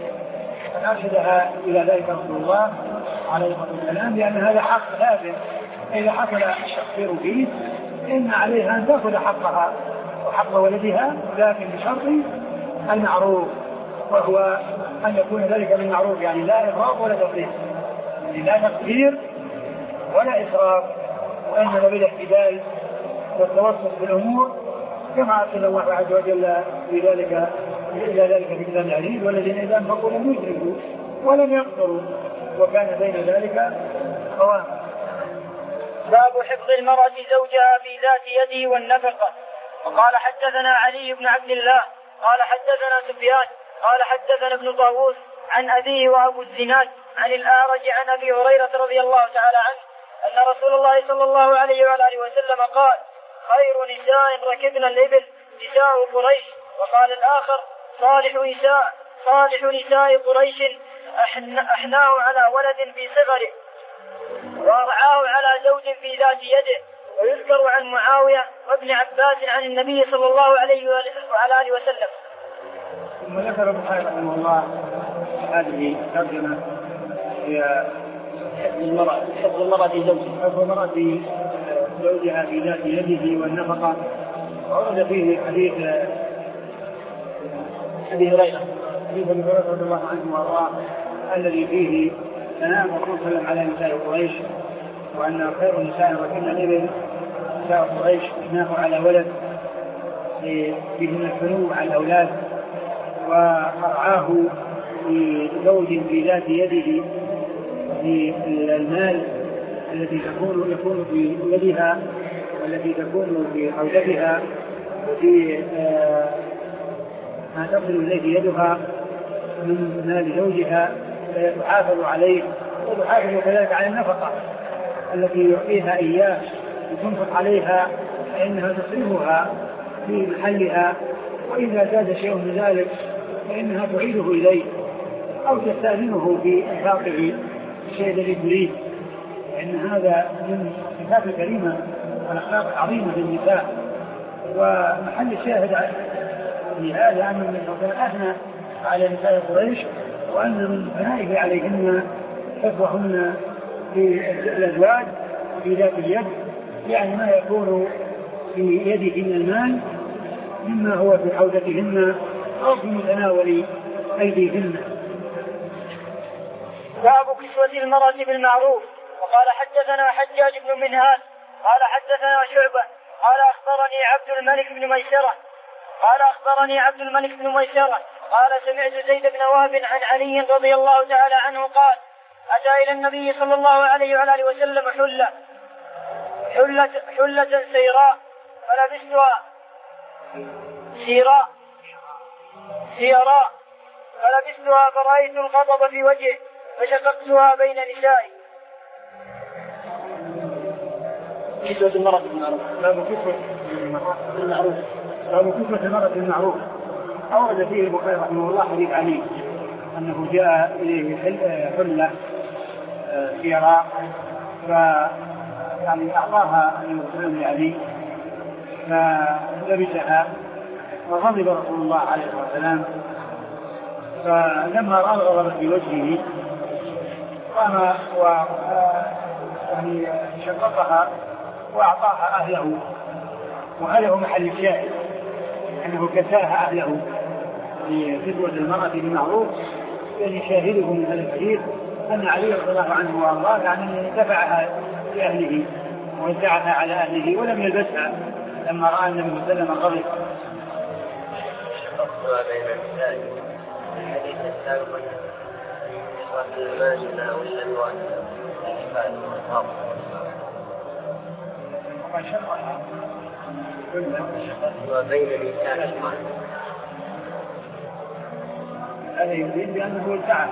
فأرشدها إلى ذلك رسول الله عليه الصلاة والسلام لأن هذا حق لازم إذا حصل التقصير فيه إن عليها أن تأخذ حقها وحق ولدها لكن بشرط المعروف وهو أن يكون ذلك بالمعروف يعني لا إفراط ولا تقصير يعني لا تقصير ولا إسراف وإنما بالاعتدال والتوسط في الأمور كما أرسل الله عز وجل في ذلك إلى ذلك في كتاب العزيز والذين إذا أنفقوا لم يسرفوا ولم يقصروا وكان بين ذلك قواما. باب حفظ المرأة زوجها في ذات يده والنفقة. وقال حدثنا علي بن عبد الله قال حدثنا سفيان قال حدثنا ابن طاووس عن أبيه وأبو الزناد عن الأعرج عن أبي هريرة رضي الله تعالى عنه أن رسول الله صلى الله عليه وآله وسلم قال خير نساء ركبنا الإبل نساء قريش. وقال الآخر صالح نساء صالح نساء قريش أحناه على ولد في صغره وأرعاه على زوج في ذات يده. ويذكر عن معاوية وابن عباس عن النبي صلى الله عليه وعلى آله وسلم. ثم ذكر البخاري رحمه الله هذه الترجمة هي حفظ المرأة حفظ المرأة زوجها حفظ المرأة زوجها في ذات يده والنفقة. ورد فيه حديث أبي هريرة حديث أبي هريرة رضي الله عنه وأرضاه الذي فيه ثناء الرسول صلى الله عليه وسلم على نساء قريش وأن خير نساء ركبنا الإبل نساء قريش أحناه على ولد بهن الحنو على الأولاد وأرعاه لزوج في ذات يده للمال التي تكون يكون في يدها والتي تكون في حوزتها وفي ما تصل إليه يدها من مال زوجها فيتحافظ عليه وتحافظ كذلك على النفقة التي يعطيها إياه وتنفق عليها فإنها تصرفها في محلها وإذا زاد شيء من ذلك فإنها تعيده إليه أو تستأذنه في إنفاقه الشيء الذي تريد. لأن هذا من الصفات الكريمة والأخلاق العظيمة للنساء. ومحل الشاهد لهذا أن النبي صلى الله عليه وسلم أثنى على نساء قريش وأن من ثنائه عليهن حفظهن في الأزواج في ذات اليد يعني ما يكون في يدهن المال مما هو في حوزتهن أو في متناول أيديهن. باب كسوة المرأة بالمعروف. وقال حدثنا حجاج بن منهال قال حدثنا شعبة قال أخبرني عبد الملك بن ميسرة قال أخبرني عبد الملك بن ميسرة قال سمعت زيد بن وهب عن علي رضي الله تعالى عنه قال أتى إلى النبي صلى الله عليه وآله وسلم حلة حلة حلة سيراء فلبستها سيراء سيراء فلبستها فرأيت الغضب في وجهه فشققتها بين نسائي. كسوة المرأة بالمعروف. باب كسوة المرأة بالمعروف. باب كسوة المرأة بالمعروف. أورد فيه البخاري رحمه الله حديث علي أنه جاء إليه حلة سيراء ف يعني أعطاها المسلم لعلي فلبسها وغضب رسول الله عليه الصلاة والسلام. فلما رأى الغضب في وجهه قام و يعني شققها وأعطاها أهله، وهذا هو محل الشاهد أنه كساها أهله لفتوى المرأة بمعروف. يعني شاهده من هذا الحديث أن علي رضي الله عنه وأرضاه يعني دفعها لأهله ووزعها على أهله ولم يلبسها لما رأى النبي صلى الله عليه وسلم غضب. الحديث السابق من الماجنة والألوان وقد شرعها وبين الإنسان هذا يريد بأنه التعب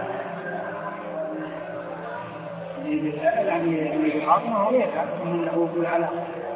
يعني يحاطمه هو يتعب من هو يقول على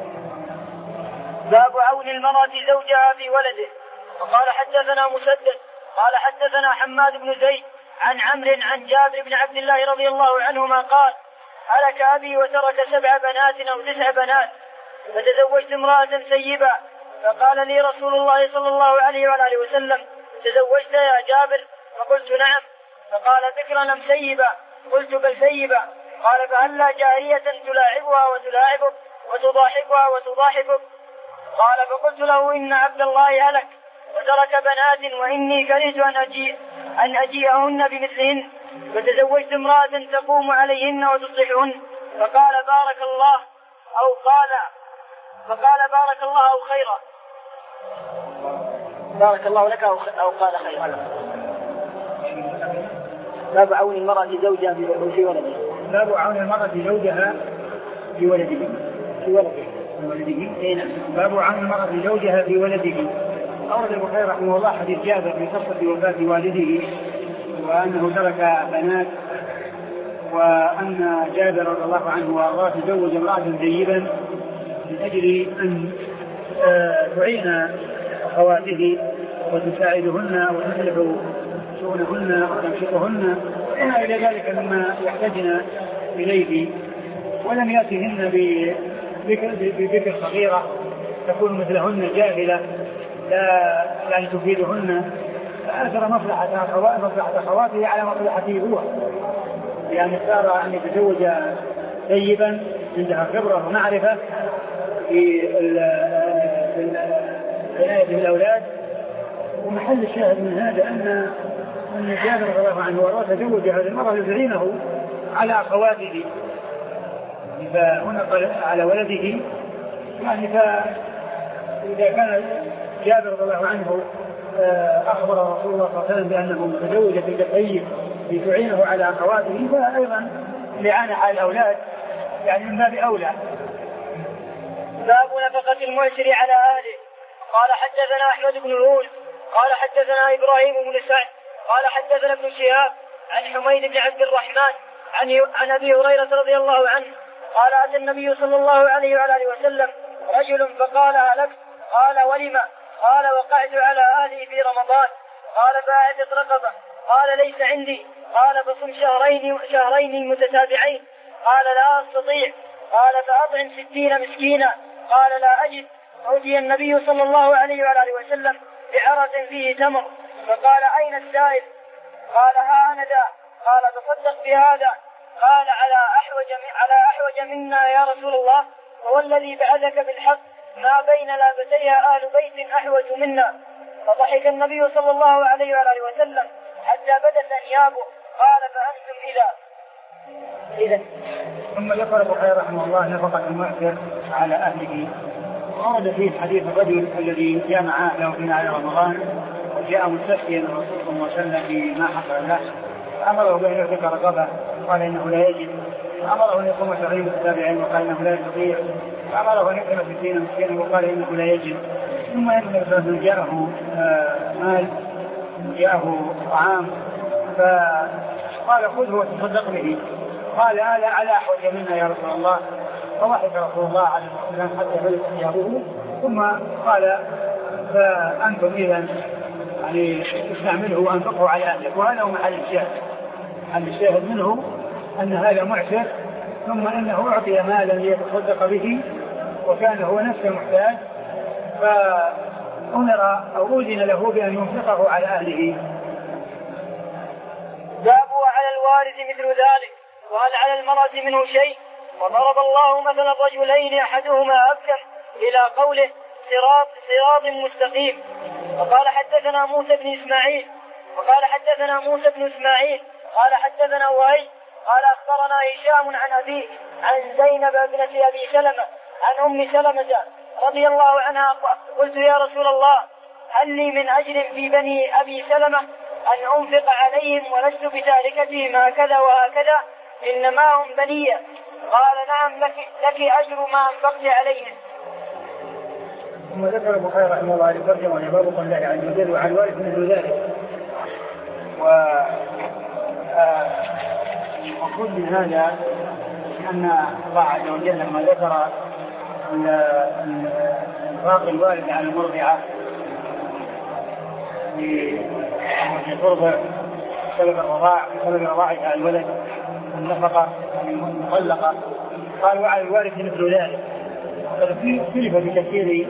باب عون المرأة زوجها في ولده. وقال حدثنا مسدد قال حدثنا حماد بن زيد عن عمرو عن جابر بن عبد الله رضي الله عنهما قال هلك أبي وترك سبع بنات أو تسع بنات فتزوجت امرأة سيبة فقال لي رسول الله صلى الله عليه وآله وسلم تزوجت يا جابر؟ فقلت نعم. فقال بكرا أم سيبة؟ قلت بل سيبة. قال فهلا جارية تلاعبها وتلاعبك وتضاحكها وتضاحكك؟ قال فقلت له إن عبد الله هلك وترك بنات وإني كرهت أن أجيء أن أجيئهن بمثلهن فتزوجت امرأة تقوم عليهن وتصلحهن. فقال بارك الله أو قال فقال بارك الله أو خيرا بارك الله لك أو قال خيرا. باب عون المرأة زوجها في ولده. باب عون المرأة زوجها في ولده في ولده ولده باب عون المرأة زوجها في ولده. أورد البخاري رحمه الله حديث جابر في قصة وفاة والده وأنه ترك بنات، وأن جابر رضي الله عنه وأرضاه تزوج امرأة زيبا من أجل أن تعين أخواته وتساعدهن وتصلح شؤونهن وتنشطهن وما إلى ذلك مما يحتاجن إليه، ولم يأتهن ببكر صغيرة تكون مثلهن جاهلة لا يعني تفيدهن، فآثر مصلحة مصلحة أخواته على مصلحته هو، يعني اختار أن يتزوج طيبا عندها خبرة ومعرفة في عناية بالأولاد. ومحل الشاهد من هذا أن أن جابر رضي الله عنه وأرضاه تزوج هذه المرأة يعينه على أخواته، فهنا قال على ولده، يعني فإذا كان جابر رضي الله عنه أخبر رسول الله صلى الله عليه وسلم بأنه متزوج بالطيب لتعينه على أخواته، فأيضا لعانة على الأولاد يعني من باب أولى. باب نفقة المعسر على أهله. قال حدثنا أحمد بن الهول قال حدثنا إبراهيم بن سعد قال حدثنا ابن شهاب عن حميد بن عبد الرحمن عن عن أبي هريرة رضي الله عنه قال أتى النبي صلى الله عليه وآله وسلم رجل فقال هلكت. قال ولم؟ قال وقعت على أهلي في رمضان. قال فأعتق رقبة. قال ليس عندي. قال فصم شهرين شهرين متتابعين. قال لا أستطيع. قال فأطعم ستين مسكينا. قال لا أجد. أوتي النبي صلى الله عليه وآله وسلم بعرس فيه تمر فقال أين السائل؟ قال ها أنا ذا. قال تصدق بهذا. قال على أحوج على أحوج منا يا رسول الله، والذي بعثك بالحق ما بين لابتيها أهل بيت أحوج منا. فضحك النبي صلى الله عليه وآله وسلم حتى بدت أنيابه. قال فأنتم إذا إذا ثم ذكر البخاري رحمه الله نفقة المعسر على أهله. ورد فيه حديث الرجل الذي جامع أهله في نهار رمضان وجاء مستفتيا الرسول صلى الله عليه وسلم بما حصل له، فأمره بأن يعتق رقبة قال إنه لا يجد، فأمره أن يقوم شهرين متتابعين وقال إنه لا يستطيع، فأمره أن يطعم ستين مسكينا وقال إنه لا يجد. ثم إن النبي صلى الله عليه وسلم جاءه مال جاءه طعام فقال خذه وتصدق به. قال هذا على أحوج منا يا رسول الله. فضحك رسول الله عليه الصلاة والسلام حتى بدت ثيابه ثم قال فأنتم إذا يعني استعمله وأنفقه على أهلك، وهذا هو محل الشاهد. محل الشاهد منه أن هذا معسر، ثم أنه أعطي مالا ليتصدق به وكان هو نفسه محتاج، فأمر أو أذن له بأن ينفقه على أهله. جابوا على الوارث مثل ذلك، وهل على المرأة منه شيء؟ وضرب الله مثلا رجلين أحدهما أبكم إلى قوله صراط صراط مستقيم. وقال حدثنا موسى بن إسماعيل وقال حدثنا موسى بن إسماعيل قال حدثنا وهيب قال أخبرنا هشام عن أبيه عن زينب ابنة أبي سلمة عن أم سلمة رضي الله عنها قلت يا رسول الله هل لي من أجر في بني أبي سلمة أن أنفق عليهم ولست بتاركتهم هكذا وهكذا إنما هم بنية؟ قال نعم لك, لك أجر ما أنفقت عليهم. ثم ذكر البخاري رحمه الله لترجمة باب قول الله عز وجل وعلى الوارث مثل ذلك. والمقصود من هذا أن الله عز وجل لما ذكر إنفاق الوالد على المرضعة لترضع سبب الرضاع سبب رضاعها على الولد النفقة المطلقة، قال وعلى الوارث مثل ذلك. اختلف بكثير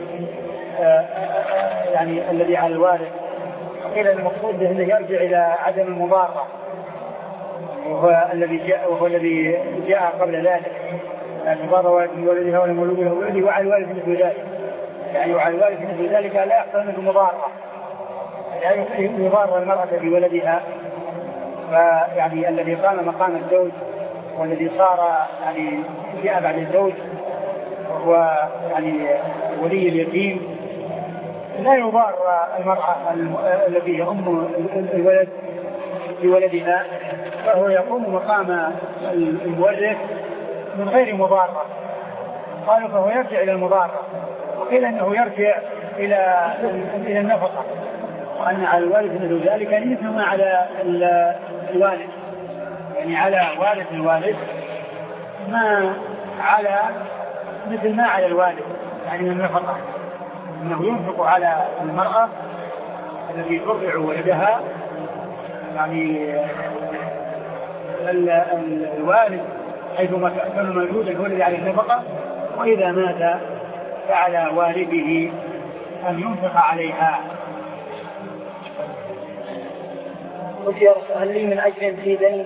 يعني الذي على الوارث، قيل المقصود به انه يرجع الى عدم المضارة، وهو الذي جاء وهو الذي جاء قبل ذلك، يعني مضار والد من ولدها ولا مولود له ولده، وعلى الوارث مثل ذلك، يعني وعلى الوارث مثل ذلك لا يحصل منه مضارة، يعني يضار المرأة بولدها، فيعني الذي قام مقام الزوج والذي صار يعني جاء بعد الزوج وهو يعني ولي اليتيم لا يضار المرأة التي هي أم الولد بولدها، فهو يقوم مقام المورث من غير مضارة. قالوا فهو يرجع إلى المضارة، وقيل أنه يرجع إلى إلى النفقة، وأن على الوارث مثل ذلك يعني مثل ما على الوالد، يعني على وارث الوالد ما على مثل ما على الوالد، يعني من النفقة، أنه ينفق على المرأة التي ترضع ولدها، يعني الوالد حيثما كان موجودا هو الذي عليه النفقة، وإذا مات فعلى والده أن ينفق عليها. قلت يا رسول هل لي من أجر في بني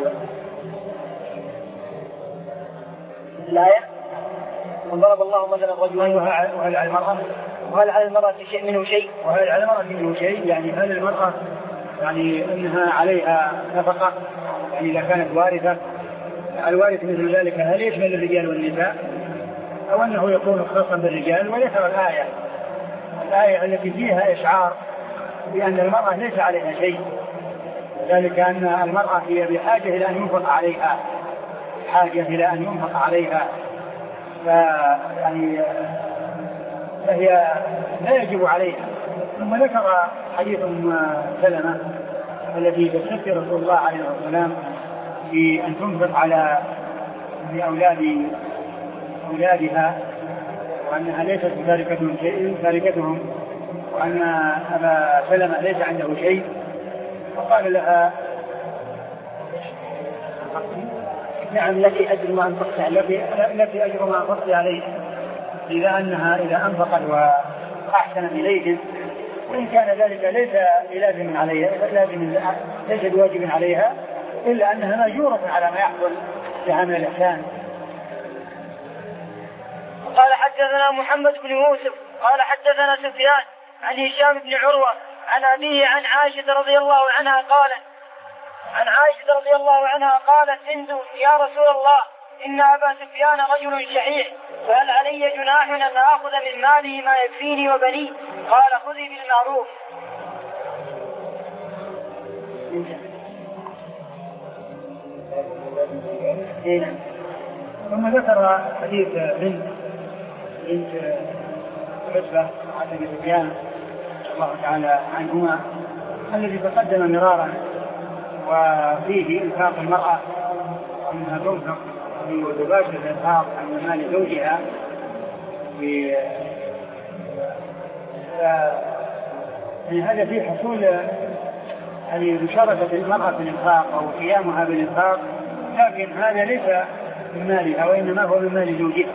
الآية؟ وضرب الله مثلا رجلين وهل على المرأة وهل على المرأة شيء منه شيء وهل على المرأة منه شيء يعني هل المرأة يعني أنها عليها نفقة، يعني إذا كانت وارثة الوارث مثل ذلك هل يشمل الرجال والنساء أو أنه يكون خاصا بالرجال؟ وذكر الآية الآية التي فيها إشعار بأن المرأة ليس عليها شيء، ذلك أن المرأة هي بحاجة إلى أن ينفق عليها حاجة إلى أن ينفق عليها فيعني فهي لا يجب عليها. ثم ذكر حديث أم سلمة الذي تستفتي رسول الله عليه الصلاة والسلام في أن تنفق على أولاد أولادها، وأنها ليست تاركتهم شيء تاركتهم وأن أبا سلمة ليس عنده شيء، فقال لها نعم لك أجر ما أنفقت عليه، لك أجر ما أنفقت عليه، إذا أنها إذا أنفقت وأحسن إليهم، وإن كان ذلك ليس بلازم عليها ليس بواجب عليها إلا أنها مأجورة على ما يحصل لها من الإحسان. قال حدثنا محمد بن يوسف قال حدثنا سفيان عن هشام بن عروة عن أبيه عن عائشة رضي الله عنها قالت عن عائشة رضي الله عنها قالت هند يا رسول الله إن أبا سفيان رجل شحيح فهل علي جناح أن آخذ من ماله ما يكفيني وبني؟ قال خذي بالمعروف. ثم ذكر حديث بنت بنت عتبة عن أبي سفيان الله تعالى عنهما الذي تقدم مرارا، وفيه إنفاق المرأة أنها تنفق وتباشر الإنفاق عن مال زوجها يعني هذا فيه حصول يعني مشاركة المرأة في الإنفاق أو قيامها بالإنفاق، لكن هذا ليس من مالها وإنما هو من مال زوجها.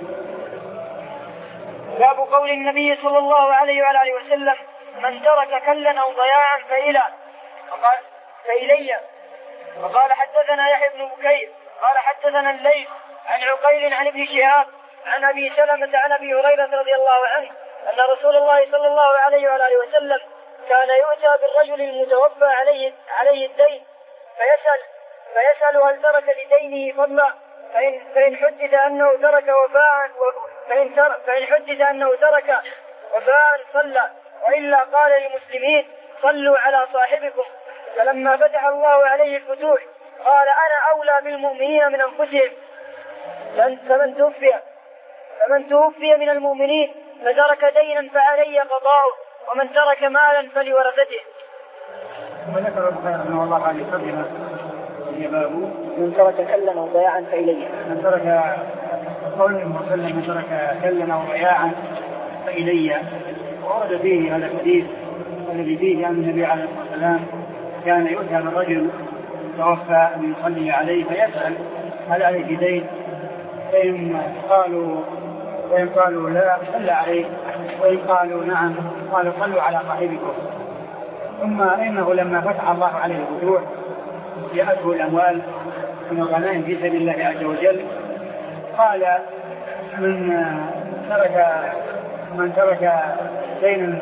باب قول النبي صلى الله عليه وعلى آله وسلم: من ترك كلا أو ضياعا فإلى وقال فإلي. وقال حدثنا يحيى بن بكير قال حدثنا الليث عن عقيل عن ابن شهاب عن أبي سلمة عن أبي هريرة رضي الله عنه أن رسول الله صلى الله عليه وعلى آله وسلم كان يؤتى بالرجل المتوفى عليه عليه الدين فيسأل فيسأل هل ترك لدينه فضلا، فإن فإن حدث أنه ترك وفاء فإن فإن حدث أنه ترك وفاء صلى، وإلا قال للمسلمين: صلوا على صاحبكم. فلما فتح الله عليه الفتوح قال: أنا أولى بالمؤمنين من أنفسهم. فمن توفي فمن توفي من المؤمنين فترك دينا فعلي قضاؤه، ومن ترك مالا فلورثته. وذكر البخاري رحمه الله عليه ترجمة هي باب من ترك كلا أو ضياعا فإلي. من ترك قول المسلم من ترك كلا أو ضياعا فإلي. ورد فيه هذا الحديث الذي فيه أن النبي عليه الصلاة والسلام كان يؤتى بالرجل توفى أن يصلي عليه فيسأل: هل عليه دين؟ فإن قالوا وإن قالوا لا صلى عليه، وإن قالوا نعم قالوا: صلوا على صاحبكم. ثم إنه لما فتح الله عليه الفتوح جاءته الأموال من الغنائم في سبيل الله عز وجل، قال: من ترك من ترك دينا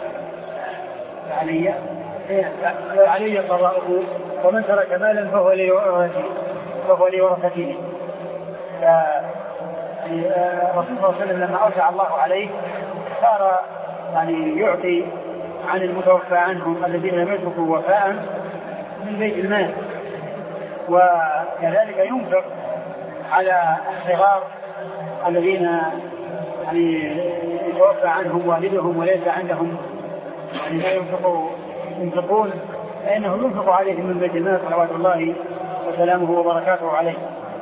فعلي فعلي قضاؤه، ومن ترك مالا فهو فهو لورثته. الرسول صلى الله عليه وسلم لما أوسع الله عليه صار يعني يعطي عن المتوفى عنهم الذين لم يتركوا وفاء من بيت المال، وكذلك ينفق على الصغار الذين يعني يتوفى عنهم والدهم وليس عندهم يعني لا ينفقوا ينفقون، فإنه ينفق عليهم من بيت المال صلوات الله وسلامه وبركاته عليه.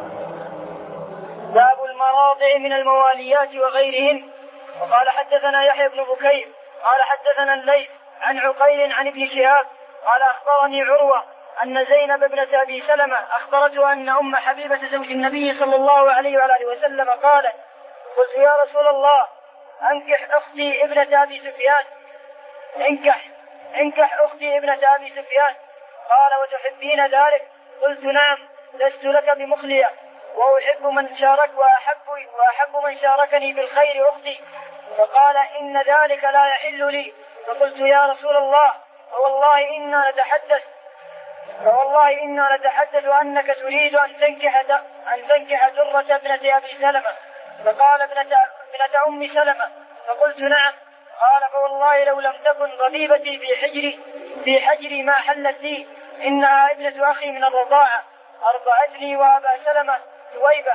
باب المراضع من المواليات وغيرهن. وقال حدثنا يحيى بن بكير قال حدثنا الليث عن عقيل عن ابن شهاب قال أخبرني عروة أن زينب ابنة أبي سلمة أخبرته أن أم حبيبة زوج النبي صلى الله عليه وآله وسلم قالت: قلت: يا رسول الله، أنكح أختي ابنة أبي سفيان انكح انكح أختي ابنة أبي سفيان. قال: وتحبين ذلك؟ قلت: نعم، لست لك بمخلية، وأحب من شارك وأحب, وأحب من شاركني بالخير أختي. فقال: إن ذلك لا يحل لي. فقلت: يا رسول الله، فوالله إنا نتحدث فوالله إنا نتحدث أنك تريد أن تنكح أن تنكح درة ابنة أبي سلمة. فقال: ابنة, ابنة أم سلمة. فقلت: نعم. قال: فوالله لو لم تكن ربيبتي في حجري في حجري ما حلت لي، إنها ابنة أخي من الرضاعة، أرضعتني وأبا سلمة ثويبة،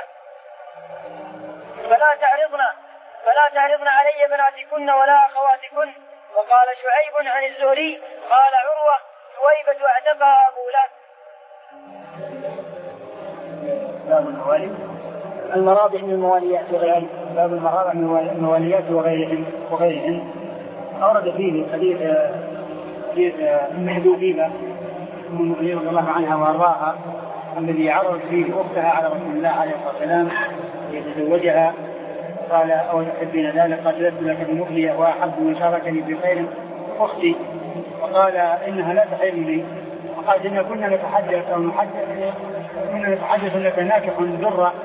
فلا تعرضنا فلا تعرضن علي بناتكن ولا أخواتكن. وقال شعيب عن الزهري قال عروة: ثويبة اعتقها أبو لهب. باب الموالي المراضع من المواليات وغيرهن. باب المراضع من المواليات وغيرهن وغيرهن أورد فيه حديث حديث أم حبيبة أم رضي الله عنها وأرضاها الذي عرض فيه أختها على رسول الله عليه الصلاة والسلام ليتزوجها، قال: أو تحبين ذلك؟ قالت: لست لك بمخلية، وأحب من شاركني بخير أختي. وقال: إنها لا تحل لي. وقال: إن كنا نتحدث أو نحدث كنا نتحدث أنك ناكح ذرة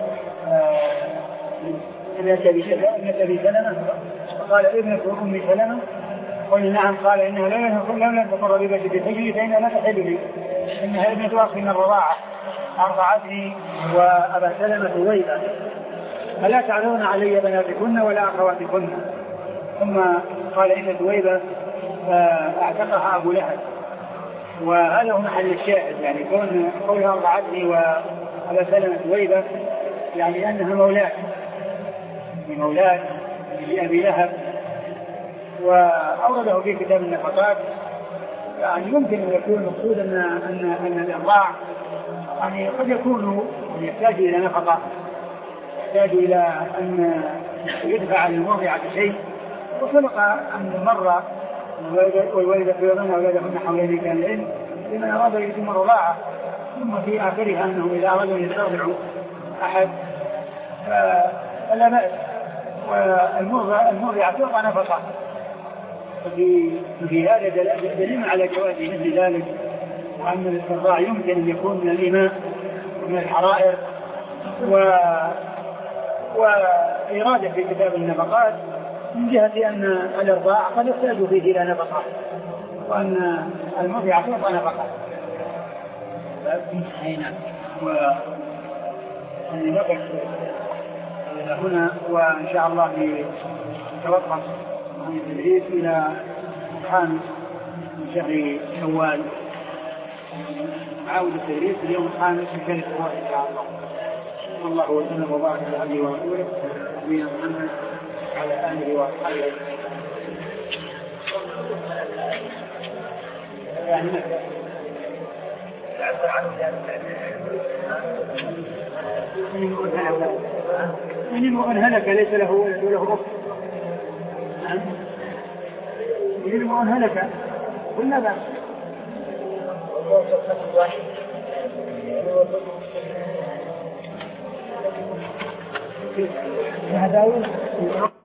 ابنة أبي سلمة. فقال: ابنة أم سلمة. قال: نعم. قال: إنها لم تكن ربيبتي بحجري فإنها لا تحل لي، إنها ابنة أخي من الرضاعة، أرضعتني وأبا سلمة ثويبة، فلا تعرضن علي بناتكن ولا أخواتكن. ثم قال: إن ثويبة اعتقها أبو لهب. وهذا هو محل الشاهد، يعني كون قولها أرضعتني وأبا سلمة ثويبة يعني أنها مولاة مولاة لأبي لهب. وأورده في كتاب النفقات. يعني يمكن أن يكون مقصود أن أن أن الإرضاع يعني قد يكون يحتاج إلى نفقة، يحتاج إلى أن يدفع للمرضعة شيء. وسبق أن مر والوالدة يرضعن أولادهن حولين كاملين لمن أراد أن يتم الرضاعة، ثم في آخرها أنه إذا أرادوا أن يسترضعوا أحد فلا بأس. والمرضعة تعطى نفقة، في هذا دليل على جواز مثل ذلك، وأن الاسترضاع يمكن أن يكون من الإماء ومن الحرائر، و... وإرادة في كتاب النفقات من جهة أن الإرضاع قد يحتاج فيه إلى نفقة، وأن المرضعة تعطى نفقة. ونقف هنا وإن شاء الله نتوقف عن التدريس إلى الخامس من شهر شوال، عاود التدريس اليوم الخامس من شهر شوال إن شاء الله. والله وسلم وبارك على عبده ورسوله نبينا محمد على آله وصحبه يعني من وأن هلك ليس له له رفض، من وأن هلك قلنا بأس. هذا